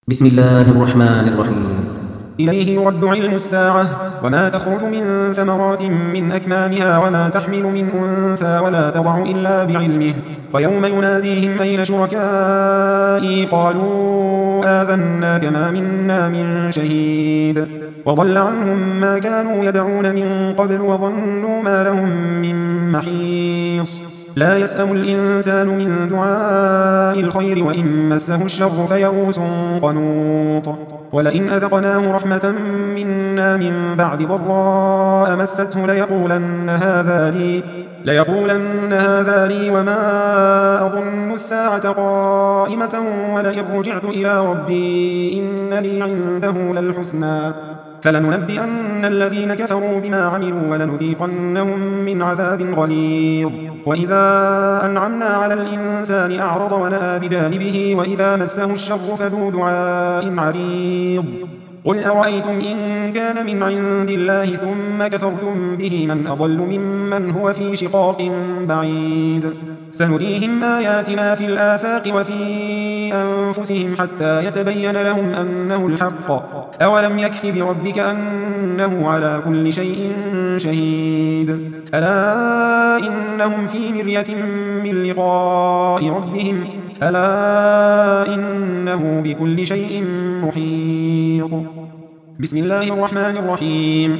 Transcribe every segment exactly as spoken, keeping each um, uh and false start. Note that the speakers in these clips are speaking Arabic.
بسم الله الرحمن الرحيم. إليه يرد علم الساعة وما تخرج من ثمرات من أكمامها وما تحمل من أنثى ولا تضع إلا بعلمه ويوم يناديهم أين شركائي قالوا آذناك ما منا من شهيد وضل عنهم ما كانوا يدعون من قبل وظنوا ما لهم من محيص لا يسأم الإنسان من دعاء الخير وإن مسه الشر فيئوس قنوط ولئن أذقناه رحمة منا من بعد ضراء مسته ليقولن هذا لي ليقولن هذا لي وما أظن الساعة قائمة ولئن رجعت إلى ربي إن لي عنده للحسنى فلننبئن الذين كفروا بما عملوا ولنذيقنهم من عذاب غليظ وإذا أنعمنا على الإنسان أعرض ونأى بجانبه وإذا مسه الشر فذو دعاء عريض قل أرأيتم إن كان من عند الله ثم كفرتم به من أضل ممن هو في شقاق بعيد سنريهم آياتنا في الآفاق وفي أنفسهم حتى يتبين لهم أنه الحق أولم يكف بربك أنه على كل شيء شهيد ألا إنهم في مرية من لقاء ربهم ألا إنه بكل شيء محيط بسم الله الرحمن الرحيم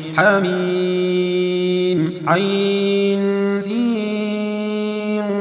حميم عين سين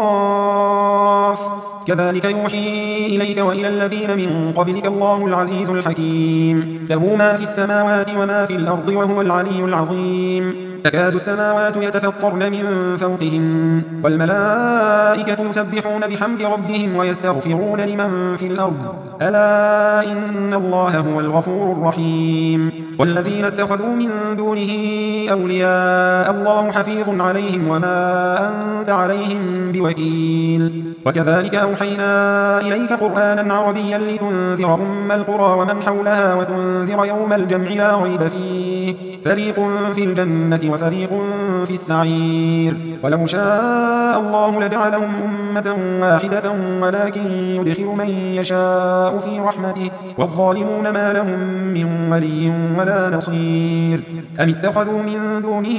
قاف كذلك يوحي إليك وإلى الذين من قبلك الله العزيز الحكيم له ما في السماوات وما في الأرض وهو العلي العظيم تكاد السماوات يتفطرن من فوقهن والملائكة يسبحون بحمد ربهم ويستغفرون لمن في الأرض ألا إن الله هو الغفور الرحيم والذين اتخذوا من دونه أولياء الله حفيظ عليهم وما أنت عليهم بوكيل وكذلك أوحينا إليك قرآنا عربيا لتنذر أم القرى ومن حولها وتنذر يوم الجمع لا ريب فيه فريق في الجنة وفريق في السعير ولو شاء الله لجعلهم أمة واحدة ولكن يدخل من يشاء في رحمته والظالمون ما لهم من ولي ولا نصير أم اتخذوا من دونه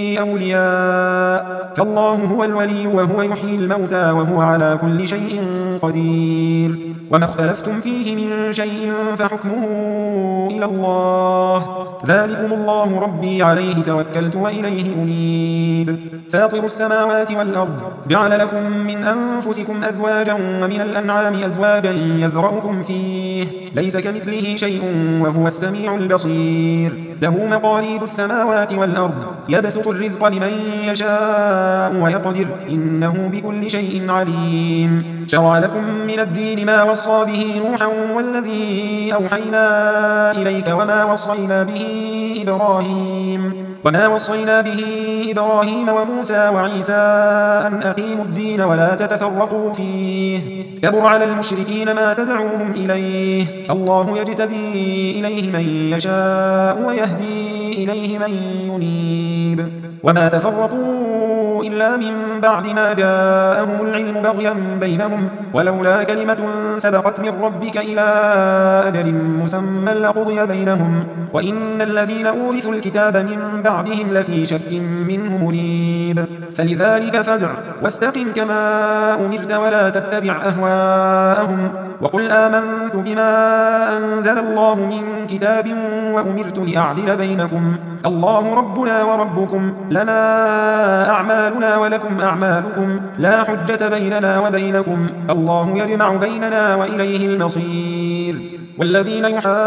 أولياء فالله هو الولي وهو يحيي الموتى وهو على كل شيء قدير وما اختلفتم فيه من شيء فحكمه إلى الله ذلكم الله ربي عليه توكلت وإليه أنيب فاطر السماوات والأرض جعل لكم من أنفسكم أزواجا ومن الأنعام أزواجا يذرأكم فيه ليس كمثله شيء وهو السميع البصير له مقاليد السماوات والأرض يبسط الرزق لمن يشاء ويقدر إنه بكل شيء عليم شرع لكم من الدين ما وصى به نوحا والذي أوحينا إليك وما وصينا به إبراهيم وما وصينا به إبراهيم وموسى وعيسى أن أقيموا الدين ولا تتفرقوا فيه كبر على المشركين ما تدعوهم إليه الله يجتبي إليه من يشاء ويهدي إليه من ينيب وما تفرقوا إلا من بعد ما جاءهم العلم بغيا بينهم ولولا كلمة سبقت من ربك إلى أجل مسمى لقضي بينهم وإن الذين أورثوا الكتاب من بعدهم لفي شك منه مريب فلذلك فادع واستقم كما أمرت ولا تتبع أهواءهم وقل آمنت بما أنزل الله من كتاب وأمرت لأعدل بينكم الله ربنا وربكم لنا أعمالنا ولكم أعمالكم لا حجة بيننا وبينكم الله يجمع بيننا وإليه المصير والذين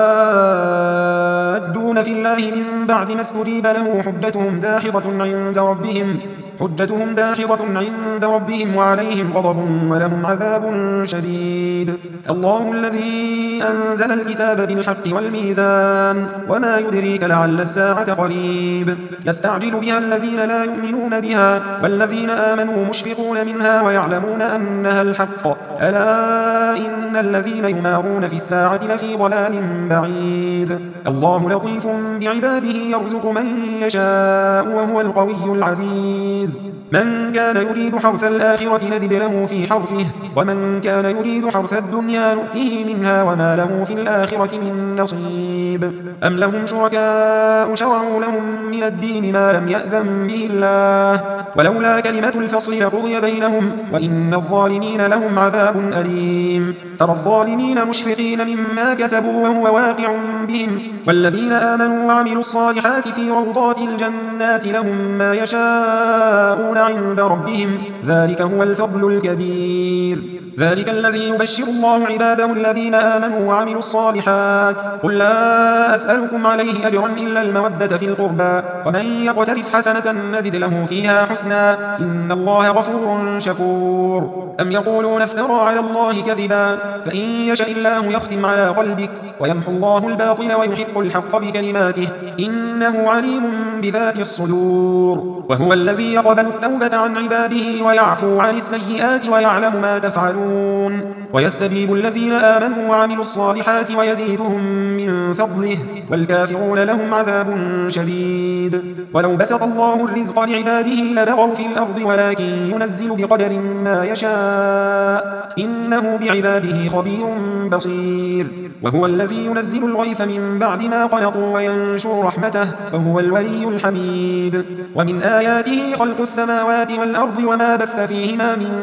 يحادون في الله من بعد ما استجيب له حجتهم داحضة عند ربهم حجتهم داحضة عند ربهم وعليهم غضب ولهم عذاب شديد الله الذي أنزل الكتاب بالحق والميزان وما يدريك لعل الساعة قريب يستعجل بها الذين لا يؤمنون بها والذين آمنوا مشفقون منها ويعلمون أنها الحق ألا إن الذين يمارون في الساعة لفي ضلال بعيد الله لطيف بعباده يرزق من يشاء وهو القوي العزيز من كان يريد حرث الآخرة نزد له في حرثه ومن كان يريد حرث الدنيا نؤته منها وما له في الآخرة من نصيب أم لهم شركاء شرعوا لهم من الدين ما لم يأذن به الله ولولا كلمة الفصل لقضي بينهم وإن الظالمين لهم عذاب أليم ترى الظالمين مشفقين مما كسبوا وهو واقع بهم والذين آمنوا وعملوا الصالحات في روضات الجنات لهم ما يشاءون عند ربهم ذلك هو الفضل الكبير ذلك الذي يبشر الله عباده الذين آمنوا وعملوا الصالحات قل لا أسألكم عليه أجرا إلا المودة في القربى ومن يقترف حسنة نزد له فيها حسنا إن الله غفور شكور أم يقولون افترى على الله كذبا فإن يشاء الله يختم على قلبك ويمحو الله الباطل ويحق الحق بكلماته إنه عليم بذات الصدور وهو الذي يقبل التوبة عن عباده ويعفو عن السيئات ويعلم ما تفعلون ويستجيب الذين آمنوا وعملوا الصالحات ويزيدهم من فضله والكافرون لهم عذاب شديد ولو بسط الله الرزق لعباده لبغوا في الأرض ولكن ينزل بقدر ما يشاء إنه بعباده خبير بصير وهو الذي ينزل الغيث من بعد ما قنطوا وينشر رحمته وهو الولي الحميد ومن آياته خلق السماوات والأرض وما بث فيهما من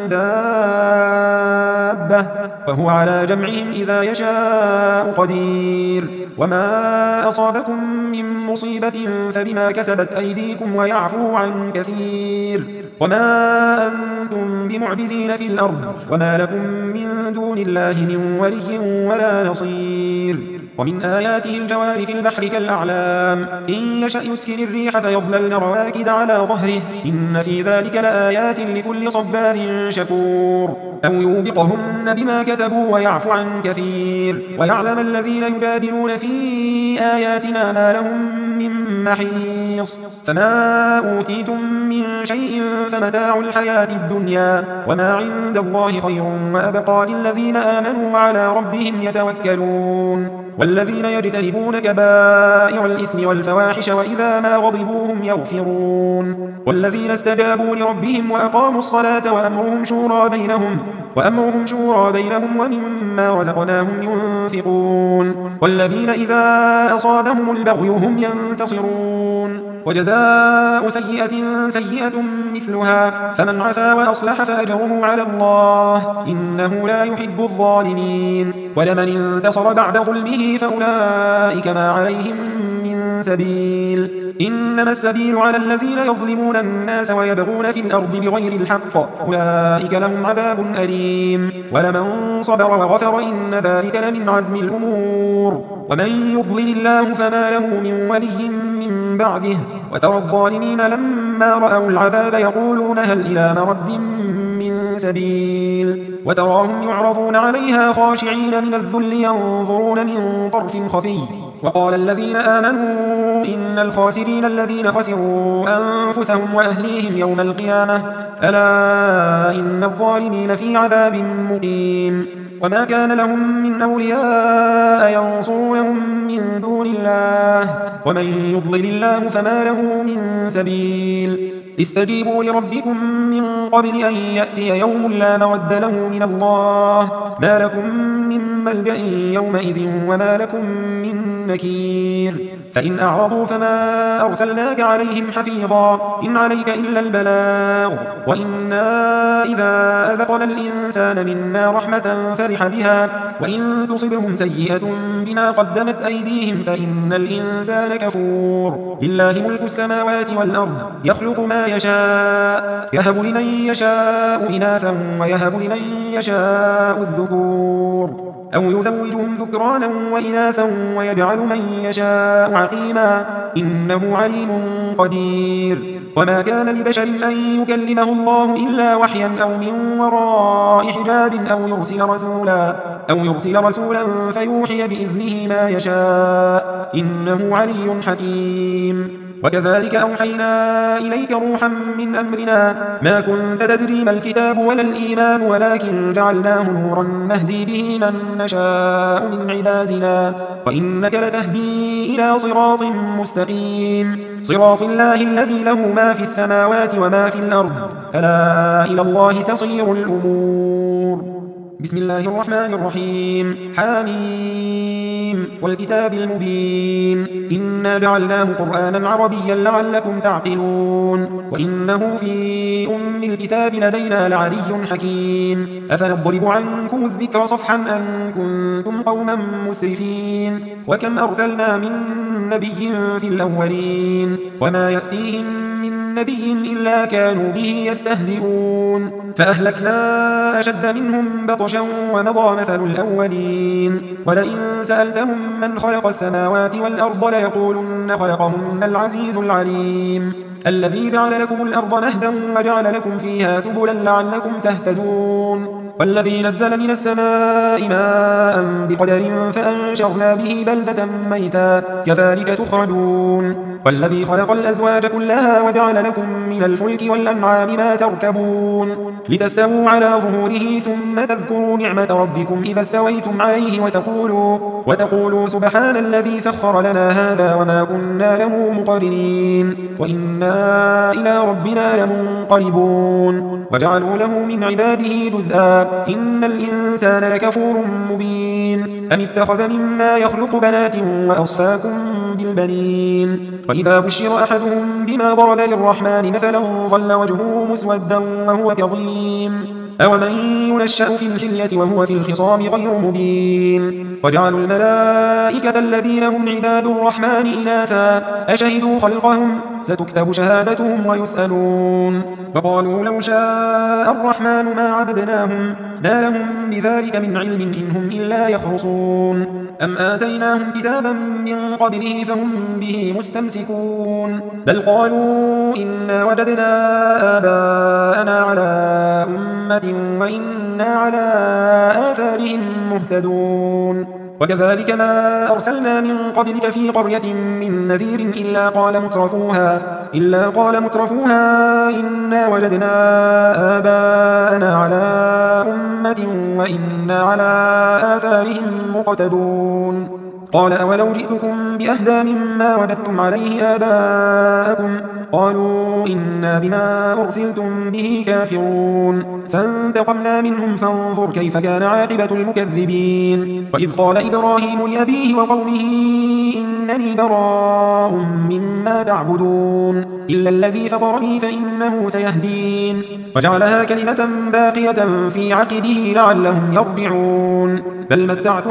دابة وهو على جمعهم إذا يشاء قدير وما أصابكم من مصيبة فبما كسبت أيديكم ويعفو عن كثير وما أنتم بمعجزين في الأرض وما لكم من دون الله من ولي ولا نصير ومن آياته الجوار في البحر كالأعلام إن يشأ يسكن الريح فيظللن رواكد على ظهره إن في ذلك لآيات لكل صبار شكور أو يوبقهن بما كسبوا ويعفو عن كثير ويعلم الذين يجادلون في آياتنا ما لهم من محيص فما أوتيتم من شيء فمتاع الحياة الدنيا وما عند الله خير وأبقى للذين آمنوا وعلى ربهم يتوكلون والذين يجتنبون كبائر الإثم والفواحش وإذا ما غضبوا هم يغفرون والذين استجابوا لربهم وأقاموا الصلاة وأمرهم شورى بينهم وأمرهم شورى بينهم ومما رزقناهم ينفقون والذين إذا أصابهم البغي هم ينتصرون وجزاء سيئة سيئة مثلها فمن عفا وأصلح فأجره على الله إنه لا يحب الظالمين ولمن انتصر بعد ظلمه فأولئك ما عليهم من سبيل إنما السبيل على الذين يظلمون الناس ويبغون في الأرض بغير الحق أولئك لهم عذاب أليم ولمن صبر وغفر إن ذلك لمن عزم الأمور ومن يضلل الله فما له من ولي من بعده وترى الظالمين لما رأوا العذاب يقولون هل إلى مرد من سبيل وتراهم يعرضون عليها خاشعين من الذل ينظرون من طرف خفي وقال الذين آمنوا إن الخاسرين الذين خسروا أنفسهم وأهليهم يوم القيامة ألا إن الظالمين في عذاب مقيم وما كان لهم من أولياء ينصرونهم من دون الله ومن يضلل الله فما له من سبيل استجيبوا لربكم من قبل أن يأتي يوم لا مرد له من الله ما لكم من ملجأ يومئذ وما لكم من نكير فإن أعرضوا فما أرسلناك عليهم حفيظا إن عليك إلا البلاغ وإنا إذا أذقنا الإنسان منا رحمة فرح بها وإن تصبهم سيئة بما قدمت أيديهم فإن الإنسان كفور لله ملك السماوات والأرض يخلق ما يشاء يهب لمن يشاء إناثا ويهب لمن يشاء الذكور أو يزوجهم ذكرانا وإناثا ويجعل من يشاء عقيما إنه عليم قدير وما كان لبشر أن يكلمه الله إلا وحيا أو من وراء حجاب أو يرسل رسولا أو يرسل رسولا فيوحي بإذنه ما يشاء إنه علي حكيم وكذلك أوحينا إليك روحا من أمرنا ما كنت تدري ما الكتاب ولا الإيمان ولكن جعلناه نورا نهدي به من نشاء من عبادنا وإنك لتهدي إلى صراط مستقيم صراط الله الذي له ما في السماوات وما في الأرض ألا إلى الله تصير الأمور. بسم الله الرحمن الرحيم حميم والكتاب المبين إنا جعلناه قرآنا عربيا لعلكم تعقلون وإنه في أم الكتاب لدينا لعلي حكيم أفنضرب عنكم الذكر صفحا أن كنتم قوما مسرفين وكم أرسلنا من نبي في الأولين وما يأتيهم من نبي إلا كانوا به يستهزئون فأهلكنا أشد منهم بطشا ومضى مثل الأولين ولئن سألتهم من خلق السماوات والأرض ليقولن خلقهن العزيز العليم الذي جعل لكم الأرض مهدا وجعل لكم فيها سبلا لعلكم تهتدون والذي نزل من السماء ماء بقدر فأنشرنا به بلدة ميتا كذلك تخرجون والذي خلق الأزواج كلها وجعل لكم من الفلك والأنعام ما تركبون لتستووا على ظهوره ثم تذكروا نعمة ربكم إذا استويتم عليه وتقولوا, وتقولوا سبحان الذي سخر لنا هذا وما كنا له مقرنين وإنا إلى ربنا لمنقلبون وجعلوا له من عباده جزءا إن الإنسان لكفور مبين أم اتخذ مما يخلق بنات وأصفاكم بالبنين وإذا بشر أحدهم بما ضرب للرحمن مثلا ظل وجهه مسودا وهو كظيم أومن ينشأ في الحلية وهو في الخصام غير مبين وجعلوا الملائكة الذين هم عباد الرحمن إناثا أشهدوا خلقهم ستكتب شهادتهم ويسألون وقالوا لو شاء الرحمن ما عبدناهم ما لهم بذلك من علم إن هم إلا يخرصون أم آتيناهم كتابا من قبله فهم به مستمسكون بل قالوا إنا وجدنا آباءنا على أمة وإنا على آثارهم مهتدون وكذلك ما أرسلنا من قبلك في قرية من نذير إلا قال مترفوها إلا قال مترفوها إنا وجدنا آباءنا على أمة وإنا على آثارهم مقتدون قال أولو جئتكم بأهدى مما وجدتم عليه آباءكم قالوا إنا بما أرسلتم به كافرون فانتقمنا منهم فانظر كيف كان عاقبة المكذبين وإذ قال إبراهيم لأبيه وقومه إنني براء مما تعبدون إلا الذي فطرني فإنه سيهدين وجعلها كلمة باقية في عقبه لعلهم يرجعون بل متعت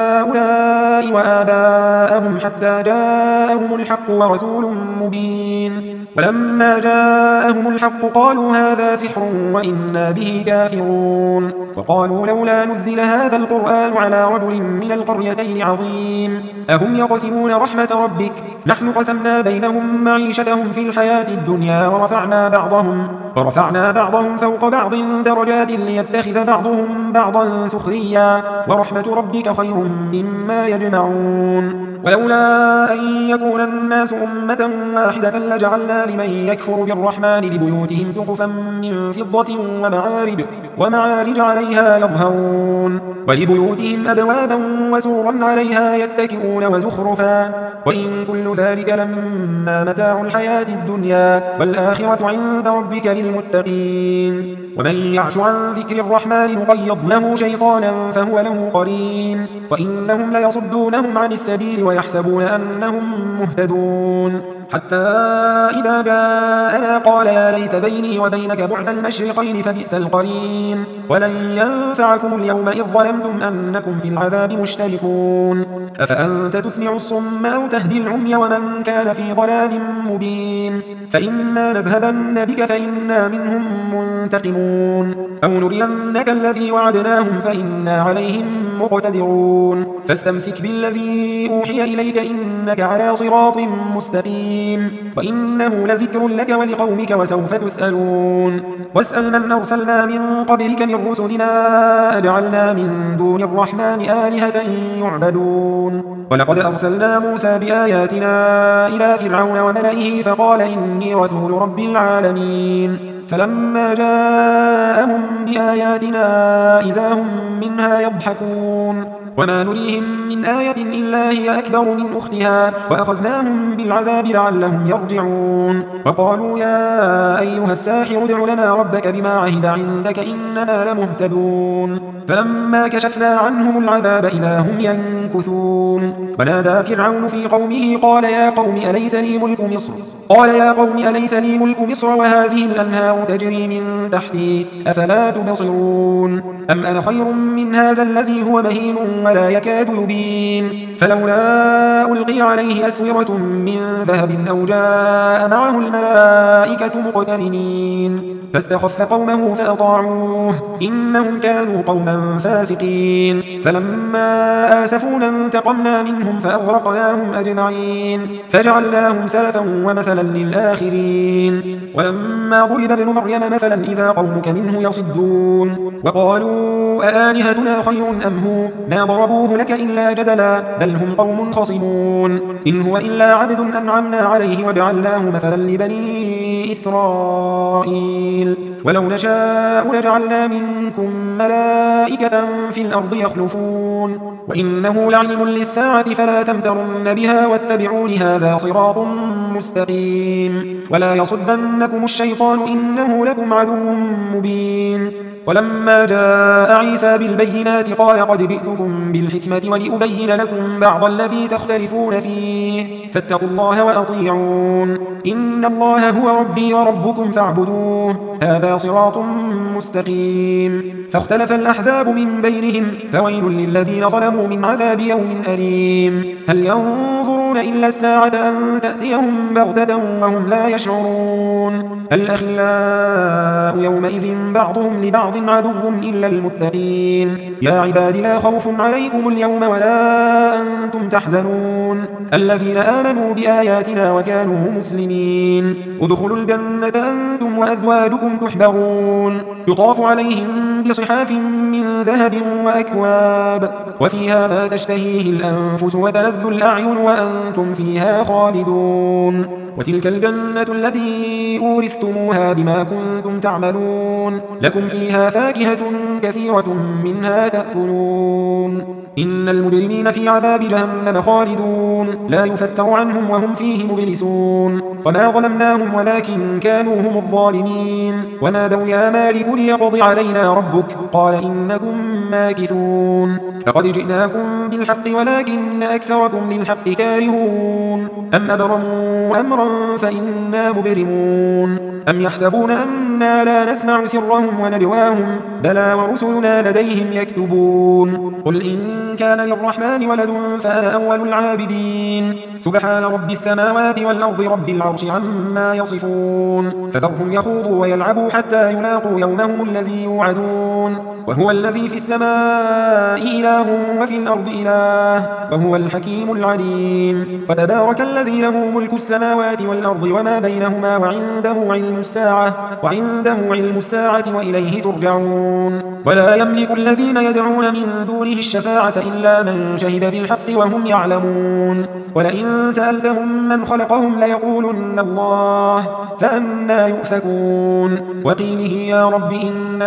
هؤلاء وآباءهم حتى جاءهم الحق ورسول مبين ولما جاءهم الحق قالوا هذا سحر وإنا به كافرون وقالوا لولا نزل هذا القرآن على رجل من القريتين عظيم أهم يقسمون رحمة ربك نحن قسمنا بينهم معيشتهم في الحياة الدنيا ورفعنا بعضهم, ورفعنا بعضهم فوق بعض درجات ليتخذ بعضهم بعضا سخريا ورحمة ربك خير مما يجمعون ولولا أن يكون الناس أمة واحدة لجعلنا لمن يكفر بالرحمن لبيوتهم سقفا من فضة ومعارج, ومعارج عليها يظهرون ولبيوتهم أبوابا وسورا عليها يتكئون وزخرفا وإن كل ذلك لما متاع الحياة الدنيا والآخرة عند ربك للمتقين ومن يعش عن ذكر الرحمن نقيض له شيطانا فهو له قرين وإنهم ليصدونهم عن السبيل ويحسبون أنهم مهتدون حتى إذا جاءنا قال يا ليت بيني وبينك بعد المشرقين فبئس القرين ولن ينفعكم اليوم إذ ظلمتم أنكم في العذاب مشتركون أفأنت تسمع الصم أو تهدي العمي ومن كان في ضلال مبين فإما نذهبن بك فإنا منهم منتقمون أو نرينك الذي وعدناهم فإنا عليهم مقتدرون فاستمسك بالذي أوحي إليك إنك على صراط مستقيم وإنه لذكر لك ولقومك وسوف تسألون واسأل من أرسلنا من قبلك من رسلنا أجعلنا من دون الرحمن آلهة يعبدون ولقد أرسلنا موسى بآياتنا إلى فرعون وملئه فقال إني رسول رب العالمين فلما جاءهم بآياتنا إذا هم منها يضحكون وما نريهم من آية إلا هي أكبر من أختها وأخذناهم بالعذاب لعلهم يرجعون وقالوا يا أيها الساحر ادع لنا ربك بما عهد عندك إننا لمهتدون فلما كشفنا عنهم العذاب إذا هم ينكثون ونادى فرعون في قومه قال يا قوم أليس لي ملك مصر قال يا قوم أليس لي ملك مصر وهذه الأنهار تجري من تحتي أفلا تبصرون أم أنا خير من هذا الذي هو مهين ولا يكاد يبين فلولا ألقي عليه أسورة من ذهب أو جاء معه الملائكة مقترنين فاستخف قومه فأطاعوه إنهم كانوا قوما فاسقين فلما آسفونا انتقمنا منهم فأغرقناهم أجمعين فجعلناهم سلفا ومثلا للآخرين ولما ضرب ابن مريم مثلا إذا قومك منه يصدون وقالوا أآلهتنا خير أم هو ما ضربوه لك إلا جدلا بل هم قوم خصمون إن هو إلا عبد أنعمنا عليه وجعلناه مثلا لبني إسرائيل ولو نشاء لجعلنا منكم ملائكة في الأرض يخلفون وإنه لعلم للساعة فلا تمترن بها واتبعون هذا صراط مستقيم ولا يصدنكم الشيطان إنه لكم عدو مبين ولما جاء عيسى بالبينات قال قد جئتكم بالحكمة ولأبين لكم بعض الذي تختلفون فيه فاتقوا الله وأطيعون إن الله هو ربي وربكم فاعبدوه هذا صراط مستقيم فاختلف الأحزاب من بينهم فويل للذين ظلموا من عذاب يوم أليم هل ينظرون إلا الساعة أن تأتيهم بغتة وهم لا يشعرون الأخلاء يومئذ بعضهم لبعض عدو إلا المتقين يا عباد لا خوف عليكم اليوم ولا أنتم تحزنون الذين آمنوا بآياتنا وكانوا مسلمين ادخلوا الجنة أنتم وأزواجكم تحبرون يطاف عليهم بصحاف من ذهب وأكواب وفيها ما تشتهيه الأنفس وتلذ الأعين وأنتم فيها خالدون وتلك الجنة التي أورثتموها بما كنتم تعملون لكم فيها فاكهة كثيرة منها تأكلون إن المجرمين في عذاب جهنم خالدون لا يفتر عنهم وهم فيه مبلسون وما ظلمناهم ولكن كانوا هم الظالمين ونادوا يا مالك ليقضي علينا ربك قال إنكم ماكثون لقد جئناكم بالحق ولكن أكثركم للحق كارهون أم أبرموا أمرا فإنا مبرمون أم يحسبون أنا لا نسمع سرهم ونجواهم بلى ورسلنا لديهم يكتبون قل إن كان للرحمن ولد فأنا أول العابدين سبحان رب السماوات والأرض رب العرش عما يصفون فذرهم يخوضوا ويلعبوا حتى يلاقوا يومهم الذي يوعدون وهو الذي في السماء إله وفي الأرض إله وهو الحكيم العليم وتبارك الذي له ملك السماوات والأرض وما بينهما وعنده علم الساعة وعنده علم الساعة وإليه ترجعون ولا يملك الذين يدعون من دونه الشفاعة إلا من شهد بالحق وهم يعلمون ولئن سألتهم من خلقهم ليقولن الله فأنا يؤفكون وقيله يا رب إن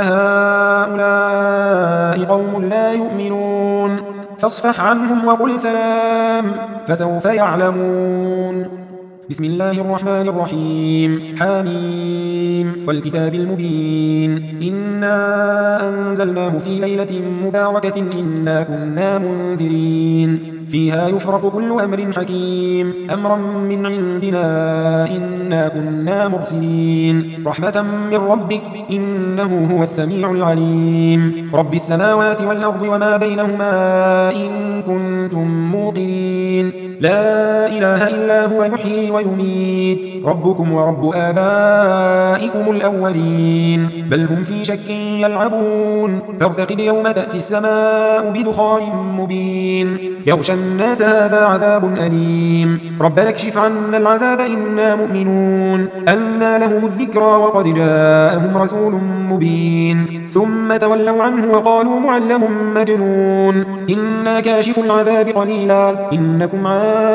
هؤلاء قوم لا يؤمنون فاصفح عنهم وقل سلام فسوف يعلمون بسم الله الرحمن الرحيم حميم والكتاب المبين إنا أنزلناه في ليلة مباركة إنا كنا منذرين فيها يفرق كل أمر حكيم أمرا من عندنا إنا كنا مرسلين رحمة من ربك إنه هو السميع العليم رب السماوات والأرض وما بينهما إن كنتم موقنين لا إله إلا هو يحيي ويميت ربكم ورب آبائكم الأولين بل هم في شك يلعبون فارتقب يوم تأتي السماء بدخان مبين يغشى الناس هذا عذاب أليم ربنا اكشف عنا العذاب إنا مؤمنون أنى لهم الذكرى وقد جاءهم رسول مبين ثم تولوا عنه وقالوا معلم مجنون إنا كاشف العذاب قليلا إنكم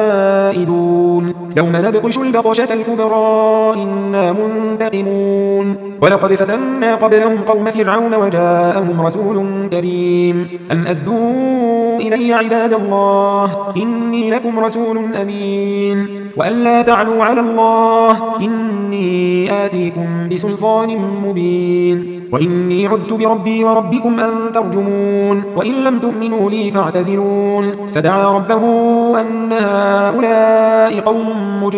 عائدون يوم نبطش البطشة الكبرى إنا منتقمون ولقد فتنا قبلهم قوم فرعون وجاءهم رسول كريم أن أدوا إلي عباد الله إني لكم رسول أمين وأن لا تعلوا على الله إني آتيكم بسلطان مبين وإني عذت بربي وربكم أن ترجمون وإن لم تؤمنوا لي فاعتزلون فدعا ربه أن هؤلاء قوم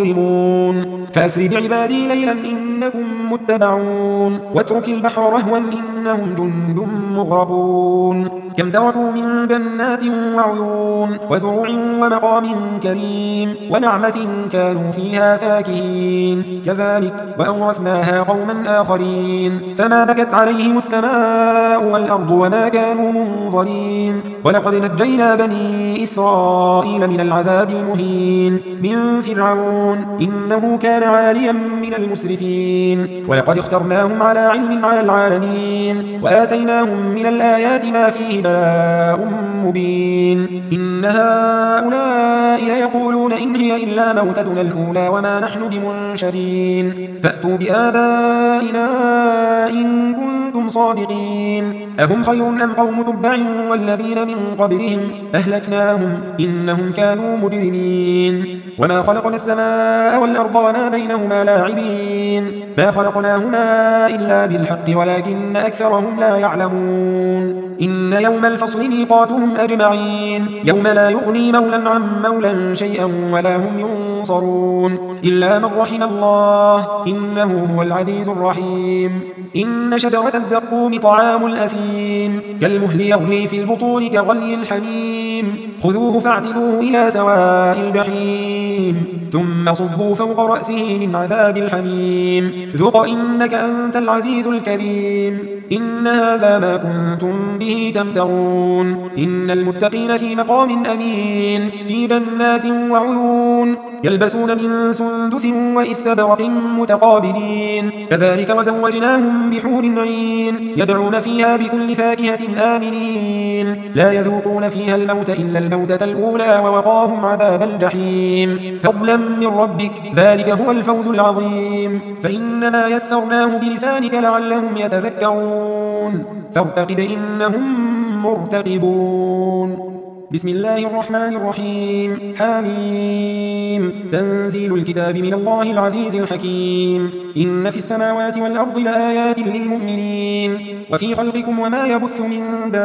مجرمون فأسر بعبادي ليلا إنكم متبعون واترك البحر رهوا إنهم جند مغرقون كم تركوا من جنات وعيون وزروع ومقام كريم ونعمة كانوا فيها فاكهين كذلك وأورثناها قوما آخرين فما بكت عليهم السماء والأرض وما كانوا منظرين ولقد نجينا بني إسرائيل من العذاب المهين من فرعون إنه كان عاليا من المسرفين ولقد اخترناهم على علم على العالمين وآتيناهم من الآيات ما فيه بلاء مبين إن هؤلاء ليقولون إن هي إلا موتتنا الأولى وما نحن بمنشرين فأتوا بآبائنا إن كنتم صادقين أهم خير أم قوم تبع والذين من قبلهم أهلكناهم إنهم كانوا مجرمين وما خلقنا السماء والأرض وما بينهما لاعبين ما خلقناهما إلا بالحق ولكن أكثرهم لا يعلمون إن يوم الفصل ميقاتهم أجمعين يوم لا يغني مولا عن مولا شيئا ولا هم ينصرون إلا من رحم الله إنه هو العزيز الرحيم إن شجرة الزقوم طعام الأثيم كالمهل يغلي في البطون كغلي الحميم خذوه فاعتلوه إلى سواء الجحيم ثم صبوا فوق رأسه من عذاب الحميم ذق إنك أنت العزيز الكريم إن هذا ما كنتم به تمترون إن المتقين في مقام أمين في جنات وعيون يلبسون من سندس وإستبرق متقابلين كذلك وزوجناهم بحور عين يدعون فيها بكل فاكهة آمنين لا يذوقون فيها الموت إلا الموتة الأولى ووقاهم عذاب الجحيم فضلا من ربك ذلك هو الفوز العظيم فإنما يسرناه بلسانك لعلهم يتذكرون فارتقب إنهم مرتقبون بسم الله الرحمن الرحيم حميم تنزيل الكتاب من الله العزيز الحكيم إن في السماوات والأرض لآيات للمؤمنين وفي خلقكم وما يبث من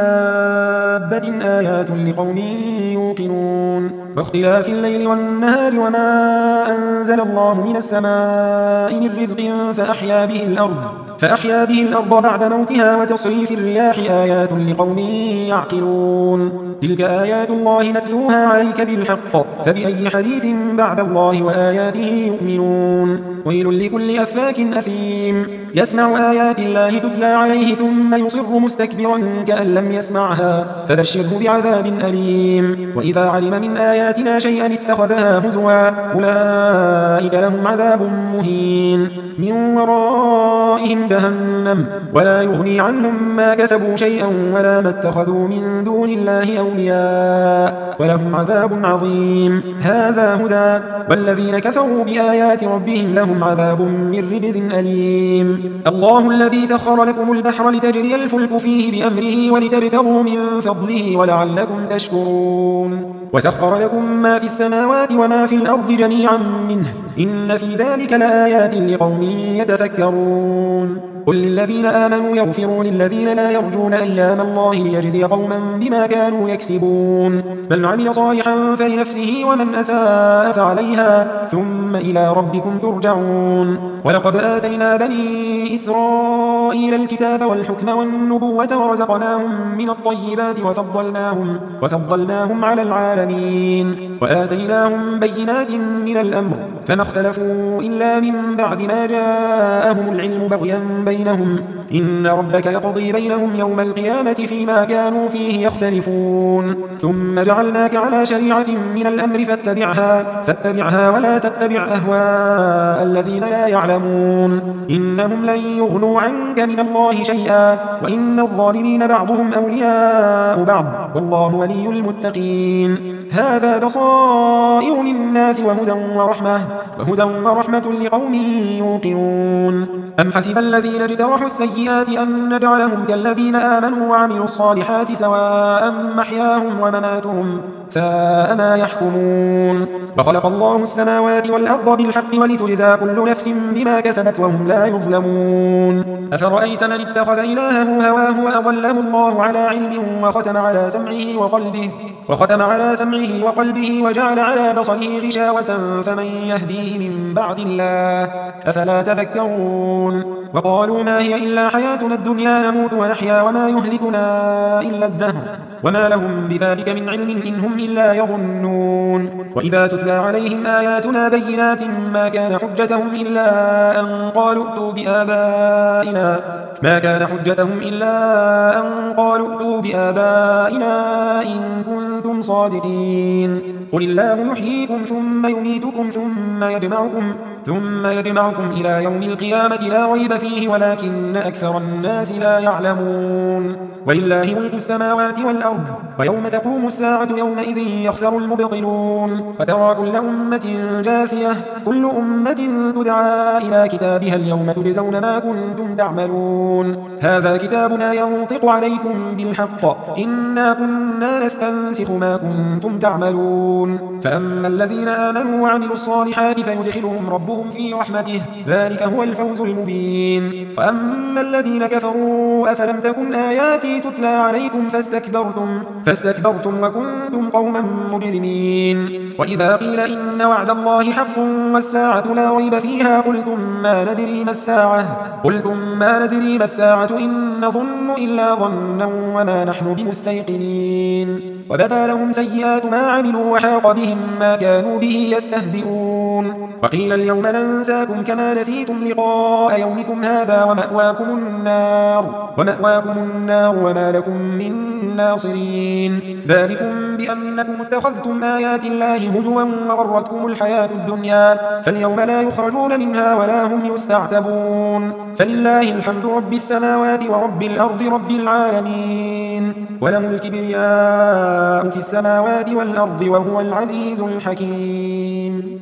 دابة آيات لقوم يوقنون واختلاف الليل والنهار وما أنزل الله من السماء من رزق فأحيا به الأرض فأحيا به الأرض بعد موتها وتصريف الرياح آيات لقوم يعقلون تلك آيات الله نتلوها عليك بالحق فبأي حديث بعد الله وآياته يؤمنون ويل لكل أفاك أثيم يسمع آيات الله تتلى عليه ثم يصر مستكبرا كأن لم يسمعها فبشره بعذاب أليم وإذا علم من آياتنا شيئا اتخذها هزوا أولئك لهم عذاب مهين من ورائهم جهنم ولا يغني عنهم ما كسبوا شيئا ولا ما اتخذوا من دون الله أولياء ولهم عذاب عظيم هذا هدى والذين كفروا بآيات ربهم لهم عذاب من رجز أليم الله الذي سخر لكم البحر لتجري الفلك فيه بأمره ولتبتغوا من فضله ولعلكم تشكرون وسخر لكم ما في السماوات وما في الأرض جميعا منه إن في ذلك لآيات لقوم يتفكرون قل للذين آمنوا يغفروا للذين لا يرجون أيام الله ليجزي قوما بما كانوا يكسبون بل عمل صالحا فلنفسه ومن أساء فعليها ثم إلى ربكم ترجعون ولقد آتينا بني إسرائيل الكتاب والحكم والنبوة ورزقناهم من الطيبات وفضلناهم, وفضلناهم على العالمين وآتيناهم بينات من الأمر فما اختلفوا إلا من بعد ما جاءهم العلم بغيا بينهم إن ربك يقضي بينهم يوم القيامة فيما كانوا فيه يختلفون ثم جعلناك على شريعة من الأمر فاتبعها, فاتبعها ولا تتبع أهواء الذين لا يعلمون إنهم لن يغنوا عنك من الله شيئا وإن الظالمين بعضهم أولياء بعض والله ولي المتقين هذا بصائر للناس وهدى ورحمة, وهدى ورحمة لقوم يوقنون أم حسب الذين اجترحوا السيئات أن نجعلهم كالذين آمنوا وعملوا الصالحات سواء محياهم ومماتهم ساء ما يحكمون وخلق الله السماوات والأرض بالحق ولتجزى كل نفس بما كسبت وهم لا يظلمون أفرأيت من اتخذ إلهه هواه وأضله الله على علم وختم على سمعه وقلبه وختم على سمعه وقلبه وجعل على بصره غشاوة فمن يهديه من بعد الله أفلا تذكرون وقالوا ما هي إلا حياتنا الدنيا نموت ونحيا وما يهلكنا إلا الدهر وما لهم بذلك من علم إن هم إلا يظنون وإذا تتلى عليهم آياتنا بينات ما كان حجتهم إلا أن قالوا ائتوا بآبائنا ما كان حجتهم إلا أن قالوا ائتوا بآبائنا إن كنتم صادقين قل الله يحييكم ثم يميتكم ثم يجمعكم ثم يجمعكم إلى يوم القيامة لا ريب فيه ولكن أكثر الناس لا يعلمون ولله ملك السماوات والأرض ويوم تقوم الساعة يومئذ يخسر المبطلون وترى كل أمة جاثية كل أمة تدعى إلى كتابها اليوم تجزون ما كنتم تعملون هذا كتابنا ينطق عليكم بالحق إنا كنا نستنسخ ما كنتم تعملون فأما الذين آمنوا وعملوا الصالحات فيدخلهم ربهم في رحمته ذلك هو الفوز المبين وأما الذين كفروا أفلم تكن آياتي تتلى عليكم فاستكبرتم, فاستكبرتم وكنتم قوما مجرمين وإذا قيل إن وعد الله حق والساعة لا ريب فيها قلتم ما ندري ما الساعة قلتم ما ندري ما الساعة إن نظن إلا ظنا وما نحن بمستيقنين وبدا لهم سيئات ما عملوا وحاق بهم ما كانوا به يستهزئون وقيل اليوم ننساكم كما نسيتم لقاء يومكم هذا ومأواكم النار ومأواكم النار وما لكم من ناصرين ذلكم بأنكم اتخذتم آيات الله هزوا وغرتكم الحياة الدنيا فاليوم لا يخرجون منها ولا هم يستعتبون فلله الحمد رب السماوات ورب الأرض رب العالمين وله الكبرياء في السماوات والأرض وهو العزيز الحكيم.